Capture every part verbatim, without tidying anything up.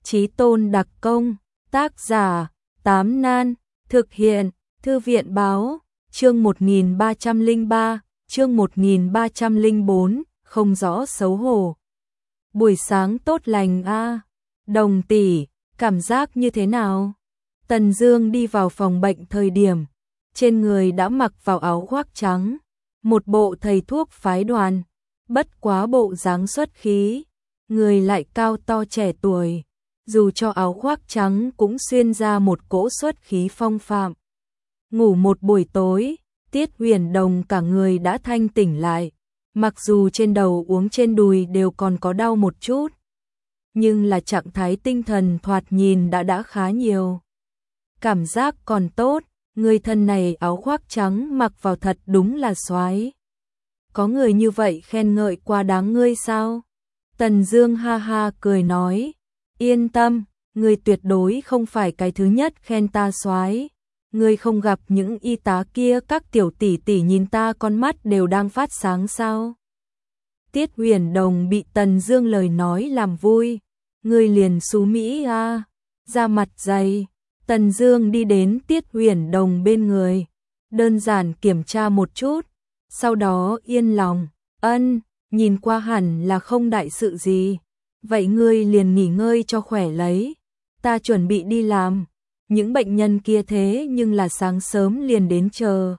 Chí tôn đặc công, tác giả, Tám Nan, thực hiện, Thư viện báo, chương một nghìn ba trăm lẻ ba, chương một nghìn ba trăm lẻ bốn, không rõ xấu hổ. Buổi sáng tốt lành a, Đồng tỷ, cảm giác như thế nào? Tần Dương đi vào phòng bệnh thời điểm, trên người đã mặc vào áo khoác trắng, một bộ thầy thuốc phái đoàn, bất quá bộ dáng xuất khí, người lại cao to trẻ tuổi, dù cho áo khoác trắng cũng xuyên ra một cỗ xuất khí phong phạm. Ngủ một buổi tối, Tiết Huyền Đồng cả người đã thanh tỉnh lại, mặc dù trên đầu uống trên đùi đều còn có đau một chút, nhưng là trạng thái tinh thần thoạt nhìn đã đã khá nhiều. Cảm giác còn tốt, người thân này áo khoác trắng mặc vào thật đúng là soái. Có người như vậy khen ngợi quá đáng ngươi sao? Tần Dương ha ha cười nói, yên tâm, ngươi tuyệt đối không phải cái thứ nhất khen ta soái. Ngươi không gặp những y tá kia các tiểu tỷ tỷ nhìn ta con mắt đều đang phát sáng sao? Tiết Huyền Đồng bị Tần Dương lời nói làm vui, ngươi liền xú Mỹ a, da mặt dày. Tần Dương đi đến Tiết Huyền Đồng bên người, đơn giản kiểm tra một chút, sau đó yên lòng, ân, nhìn qua hẳn là không đại sự gì, vậy ngươi liền nghỉ ngơi cho khỏe lấy, ta chuẩn bị đi làm, những bệnh nhân kia thế nhưng là sáng sớm liền đến chờ.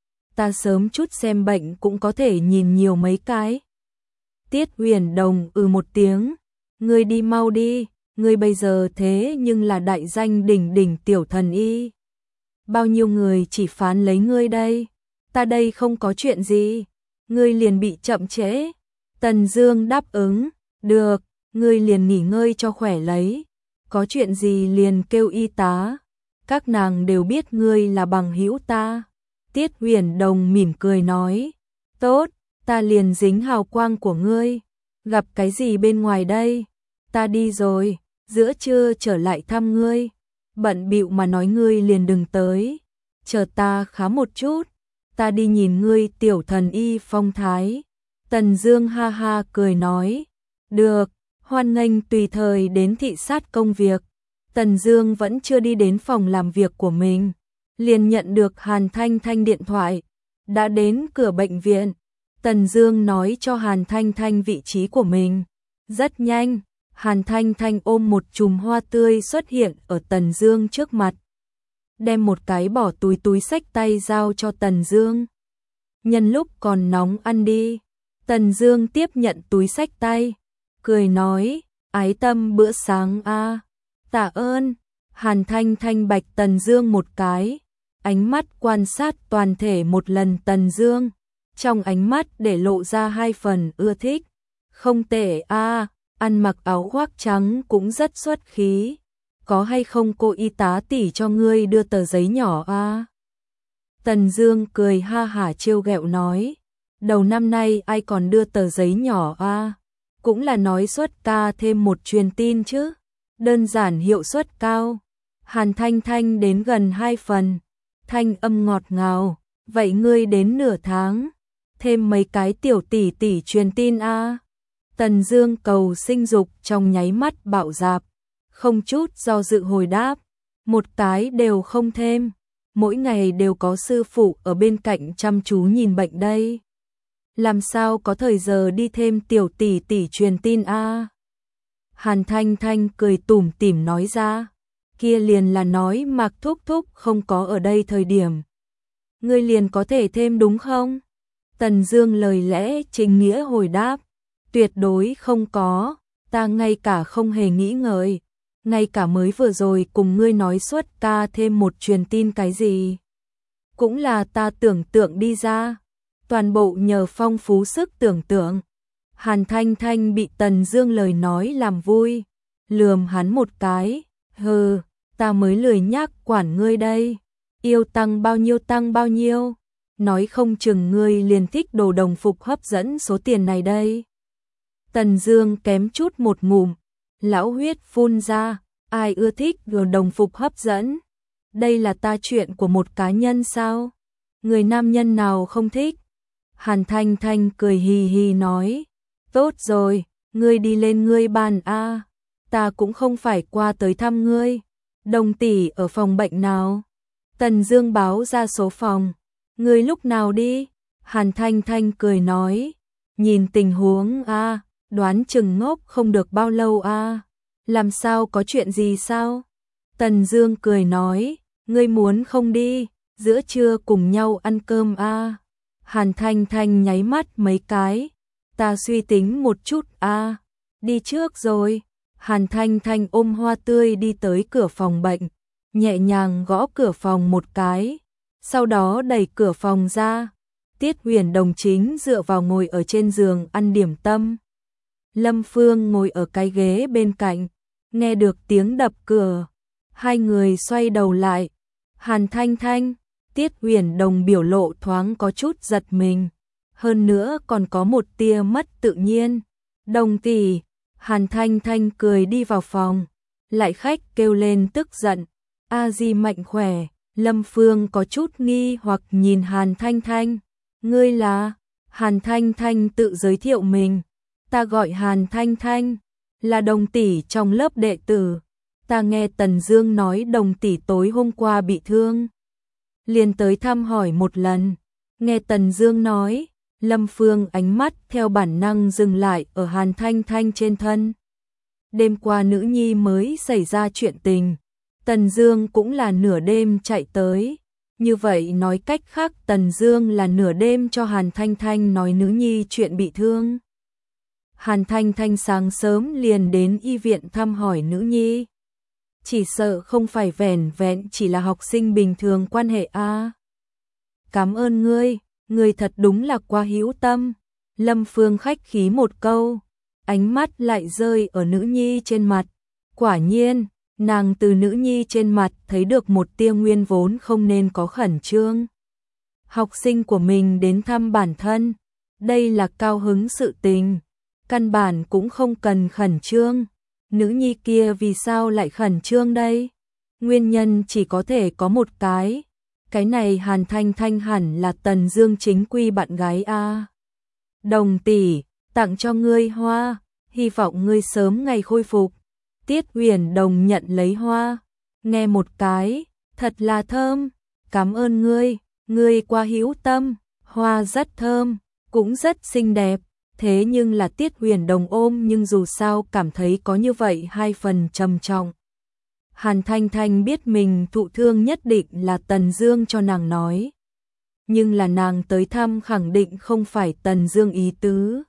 Ta sớm chút xem bệnh cũng có thể nhìn nhiều mấy cái. Tiết Huyền Đồng ừ một tiếng, ngươi đi mau đi, ngươi bây giờ thế nhưng là đại danh đỉnh đỉnh tiểu thần y. Bao nhiêu người chỉ phán lấy ngươi đây, ta đây không có chuyện gì, ngươi liền bị chậm trễ. Tần Dương đáp ứng, được, ngươi liền nghỉ ngơi cho khỏe lấy, có chuyện gì liền kêu y tá, các nàng đều biết ngươi là bằng hữu ta. Tiết Huyền Đồng mỉm cười nói, tốt, ta liền dính hào quang của ngươi, gặp cái gì bên ngoài đây, ta đi rồi, giữa trưa trở lại thăm ngươi, bận bịu mà nói ngươi liền đừng tới, chờ ta khá một chút, ta đi nhìn ngươi tiểu thần y phong thái. Tần Dương ha ha cười nói, được, hoan nghênh tùy thời đến thị sát công việc. Tần Dương vẫn chưa đi đến phòng làm việc của mình, liền nhận được Hàn Thanh Thanh điện thoại, đã đến cửa bệnh viện. Tần Dương nói cho Hàn Thanh Thanh vị trí của mình. Rất nhanh, Hàn Thanh Thanh ôm một chùm hoa tươi xuất hiện ở Tần Dương trước mặt, đem một cái bỏ túi túi xách tay giao cho Tần Dương. Nhân lúc còn nóng ăn đi. Tần Dương tiếp nhận túi xách tay, cười nói, ái tâm bữa sáng a. À. Tạ ơn. Hàn Thanh Thanh bạch Tần Dương một cái, ánh mắt quan sát toàn thể một lần Tần Dương, trong ánh mắt để lộ ra hai phần ưa thích. Không tệ a, à, ăn mặc áo khoác trắng cũng rất xuất khí. Có hay không cô y tá tỷ cho ngươi đưa tờ giấy nhỏ a? À? Tần Dương cười ha hả trêu ghẹo nói, đầu năm nay ai còn đưa tờ giấy nhỏ a? À? Cũng là nói xuất ca thêm một truyền tin chứ, đơn giản hiệu suất cao. Hàn Thanh Thanh đến gần hai phần, thanh âm ngọt ngào, vậy ngươi đến nửa tháng, thêm mấy cái tiểu tỷ tỷ truyền tin a. À? Tần Dương cầu sinh dục trong nháy mắt bạo dạp, không chút do dự hồi đáp, một cái đều không thêm, mỗi ngày đều có sư phụ ở bên cạnh chăm chú nhìn bệnh đây. Làm sao có thời giờ đi thêm tiểu tỷ tỷ truyền tin a? À? Hàn Thanh Thanh cười tủm tỉm nói ra, kia liền là nói Mạc thúc thúc không có ở đây thời điểm, ngươi liền có thể thêm đúng không? Tần Dương lời lẽ chính nghĩa hồi đáp, tuyệt đối không có, ta ngay cả không hề nghĩ ngợi, ngay cả mới vừa rồi cùng ngươi nói suốt ca thêm một truyền tin cái gì, cũng là ta tưởng tượng đi ra, toàn bộ nhờ phong phú sức tưởng tượng. Hàn Thanh Thanh bị Tần Dương lời nói làm vui, lườm hắn một cái, hừ, ta mới lười nhác quản ngươi đây, yêu tăng bao nhiêu tăng bao nhiêu, nói không chừng ngươi liền thích đồ đồng phục hấp dẫn số tiền này đây. Tần Dương kém chút một ngụm, lão huyết phun ra, ai ưa thích đồ đồng phục hấp dẫn? Đây là ta chuyện của một cá nhân sao? Người nam nhân nào không thích? Hàn Thanh Thanh cười hì hì nói, tốt rồi, ngươi đi lên ngươi bàn a, ta cũng không phải qua tới thăm ngươi. Đồng tỷ ở phòng bệnh nào? Tần Dương báo ra số phòng. Ngươi lúc nào đi? Hàn Thanh Thanh cười nói, nhìn tình huống a, đoán chừng ngốc không được bao lâu a. Làm sao, có chuyện gì sao? Tần Dương cười nói, ngươi muốn không đi, giữa trưa cùng nhau ăn cơm a. Hàn Thanh Thanh nháy mắt mấy cái, ta suy tính một chút a, đi trước rồi. Hàn Thanh Thanh ôm hoa tươi đi tới cửa phòng bệnh, nhẹ nhàng gõ cửa phòng một cái, sau đó đẩy cửa phòng ra. Tiết Huyền Đồng chính dựa vào ngồi ở trên giường ăn điểm tâm. Lâm Phương ngồi ở cái ghế bên cạnh, nghe được tiếng đập cửa, hai người xoay đầu lại. Hàn Thanh Thanh, Tiết Huyền Đồng biểu lộ thoáng có chút giật mình, hơn nữa còn có một tia mất tự nhiên. Đồng tỷ. Hàn Thanh Thanh cười đi vào phòng, lại khách kêu lên tức giận, a di mạnh khỏe. Lâm Phương có chút nghi hoặc nhìn Hàn Thanh Thanh, ngươi là? Hàn Thanh Thanh tự giới thiệu mình, ta gọi Hàn Thanh Thanh, là đồng tỷ trong lớp đệ tử. Ta nghe Tần Dương nói đồng tỷ tối hôm qua bị thương, liền tới thăm hỏi một lần. Nghe Tần Dương nói, Lâm Phương ánh mắt theo bản năng dừng lại ở Hàn Thanh Thanh trên thân. Đêm qua nữ nhi mới xảy ra chuyện tình, Tần Dương cũng là nửa đêm chạy tới. Như vậy nói cách khác, Tần Dương là nửa đêm cho Hàn Thanh Thanh nói nữ nhi chuyện bị thương. Hàn Thanh Thanh sáng sớm liền đến y viện thăm hỏi nữ nhi. Chỉ sợ không phải vẻn vẹn chỉ là học sinh bình thường quan hệ a. À. Cảm ơn ngươi, ngươi thật đúng là quá hữu tâm. Lâm Phương khách khí một câu, ánh mắt lại rơi ở nữ nhi trên mặt. Quả nhiên, nàng từ nữ nhi trên mặt thấy được một tia nguyên vốn không nên có khẩn trương. Học sinh của mình đến thăm bản thân, đây là cao hứng sự tình, căn bản cũng không cần khẩn trương. Nữ nhi kia vì sao lại khẩn trương đây? Nguyên nhân chỉ có thể có một cái. Cái này Hàn Thanh Thanh hẳn là Tần Dương chính quy bạn gái a. Đồng tỷ, tặng cho ngươi hoa, hy vọng ngươi sớm ngày khôi phục. Tiết Huyền Đồng nhận lấy hoa, nghe một cái, thật là thơm, cảm ơn ngươi, ngươi quá hữu tâm, hoa rất thơm, cũng rất xinh đẹp. Thế nhưng là Tiết Huyền Đồng ôm nhưng dù sao cảm thấy có như vậy hai phần trầm trọng. Hàn Thanh Thanh biết mình thụ thương nhất định là Tần Dương cho nàng nói. Nhưng là nàng tới thăm khẳng định không phải Tần Dương ý tứ,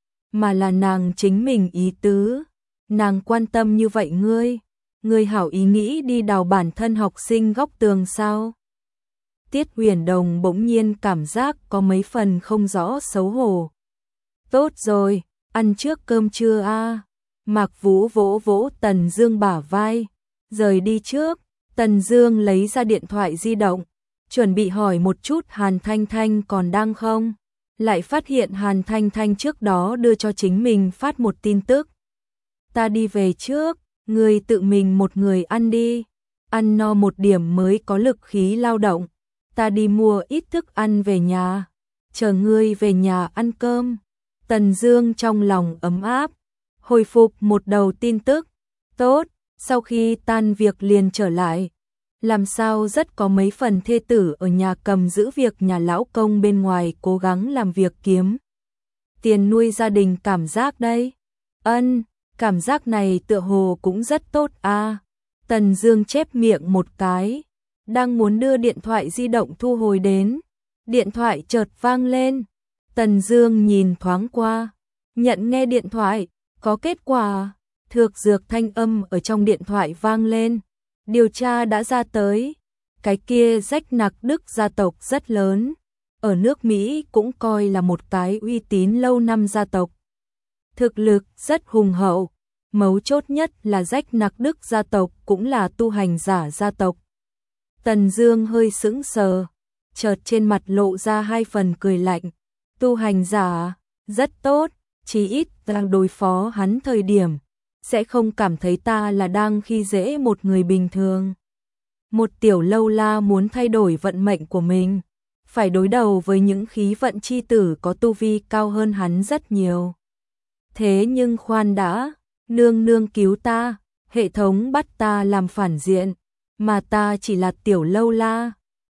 mà là nàng chính mình ý tứ. Nàng quan tâm như vậy ngươi, ngươi hảo ý nghĩ đi đào bản thân học sinh góc tường sao? Tiết Huyền Đồng bỗng nhiên cảm giác có mấy phần không rõ xấu hổ. Tốt rồi, ăn trước cơm trưa a. Mạc Vũ vỗ vỗ Tần Dương bả vai, rời đi trước. Tần Dương lấy ra điện thoại di động, chuẩn bị hỏi một chút Hàn Thanh Thanh còn đang không, lại phát hiện Hàn Thanh Thanh trước đó đưa cho chính mình phát một tin tức. Ta đi về trước, ngươi tự mình một người ăn đi, ăn no một điểm mới có lực khí lao động. Ta đi mua ít thức ăn về nhà, chờ ngươi về nhà ăn cơm. Tần Dương trong lòng ấm áp, hồi phục một đầu tin tức. Tốt, sau khi tan việc liền trở lại. Làm sao rất có mấy phần thê tử ở nhà cầm giữ việc nhà lão công bên ngoài cố gắng làm việc kiếm tiền nuôi gia đình cảm giác đây. Ân, cảm giác này tựa hồ cũng rất tốt a. À. Tần Dương chép miệng một cái, đang muốn đưa điện thoại di động thu hồi đến, điện thoại chợt vang lên. Tần Dương nhìn thoáng qua, nhận nghe điện thoại, có kết quả. Thược dược thanh âm ở trong điện thoại vang lên. Điều tra đã ra tới, cái kia rách nặc Đức gia tộc rất lớn, ở nước Mỹ cũng coi là một cái uy tín lâu năm gia tộc. Thực lực rất hùng hậu, mấu chốt nhất là rách nặc Đức gia tộc cũng là tu hành giả gia tộc. Tần Dương hơi sững sờ, chợt trên mặt lộ ra hai phần cười lạnh. Tu hành giả, rất tốt, chí ít đang đối phó hắn thời điểm sẽ không cảm thấy ta là đang khi dễ một người bình thường. Một tiểu lâu la muốn thay đổi vận mệnh của mình, phải đối đầu với những khí vận chi tử có tu vi cao hơn hắn rất nhiều. Thế nhưng khoan đã, Nương nương cứu ta, hệ thống bắt ta làm phản diện, mà ta chỉ là tiểu lâu la.